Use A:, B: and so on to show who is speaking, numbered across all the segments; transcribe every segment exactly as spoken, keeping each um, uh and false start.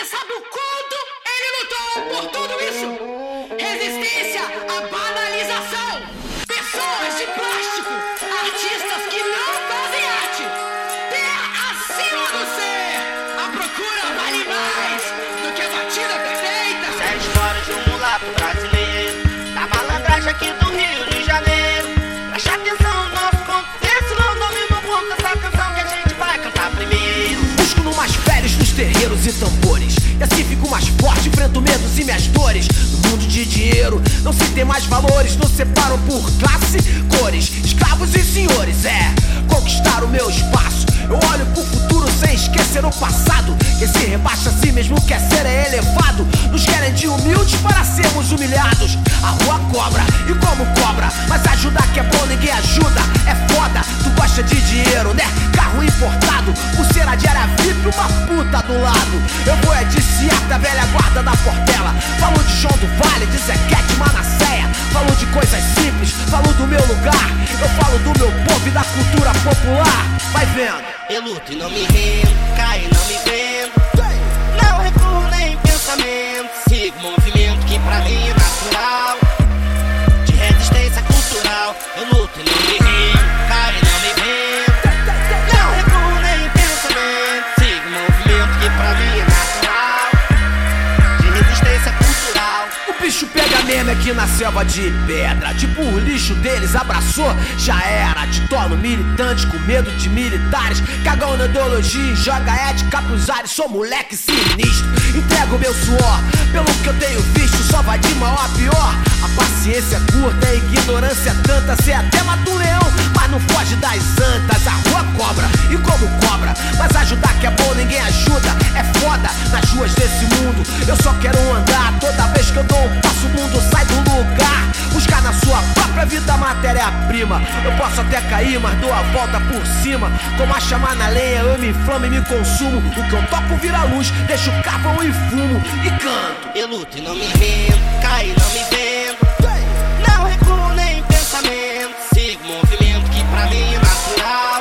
A: Você sabe o quanto ele lutou por tudo isso? Resistência à banalização. Pessoas de plástico, artistas que não fazem arte. Terra acima do ser. A procura vale mais do que a batida perfeita.
B: Essa é a história de um mulato brasileiro, da malandragem aqui do Rio de Janeiro. Preste atenção no nosso contexto, não domina o ponto dessa canção que a gente vai cantar primeiro.
C: Busco no mais velhos dos terreiros e tambores, e assim fico mais forte, enfrento medos e minhas dores. No mundo de dinheiro não se tem mais valores, não separam por classe, cores, escravos e senhores. É, conquistar o meu espaço. Eu olho pro futuro sem esquecer o passado. Quem se rebaixa a si mesmo quer ser é elevado. Nos querem de humildes para sermos humilhados. A rua cobra, e como cobra, mas ajudar que é bom ninguém ajuda. É foda, tu gosta de dinheiro, né? Carro importado, pulseira de área V I P, uma puta do lado. Eu vou é de Ciata, velha guarda da Portela. Falo de João do Vale, de Zequete, Manasseia. Falo de coisas simples, falo do meu lugar. Eu falo do meu povo e da cultura popular. Vai vendo.
B: Eu luto e não me rendo, caio e não me vendo. Não recuo nem em pensamento. Sigo o movimento que pra mim é natural, de resistência cultural. Eu luto e não me rendo, caio e não me vendo. Não recuo nem em pensamento. Sigo o movimento que pra mim é natural, de resistência cultural.
C: O bicho pega mesmo aqui na selva de pedra. Tipo o lixo deles abraçou, já era. Te torno militante com medo de militares. Cagão na ideologia e joga ética pros ares. Sou moleque sinistro, entrego meu suor. Pelo que eu tenho visto, só vai de mal a pior. A paciência é curta, a ignorância é tanta. Cê até mata um leão, mas não foge das antas. A rua cobra, e como cobra, mas ajudar que é bom ninguém ajuda. É foda nas ruas desse mundo. Eu só quero andar, toda vez que eu dou um passo o mundo sai do lugar. Buscar na sua própria vida matéria-prima. Eu posso até cair, mas dou a volta por cima. Como a chama na lenha, eu me inflamo e me consumo. O que eu toco vira luz, deixo carvão e fumo e canto.
B: Eu luto e não me rendo, caio e não me vendo. Não recuo nem em pensamento. Sigo o movimento que pra mim é natural,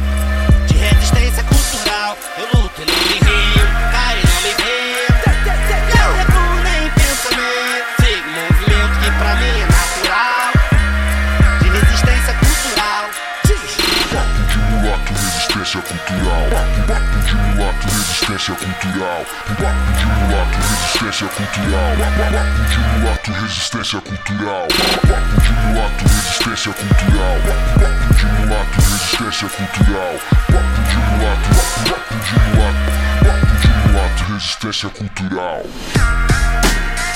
B: de resistência cultural. Eu luto e não me rendo, caio e não me vendo. Não recuo nem em pensamento. Sigo o movimento que pra mim é natural, de resistência cultural.
D: Papo de mulato, resistência cultural. Papo de mulato, resistência cultural. Papo de mulato, resistência cultural. Papo de mulato, resistência cultural. Papo de mulato, resistência cultural. Papo de mulato, resistência cultural. Papo de mulato, papo de mulato, papo de mulato, resistência cultural.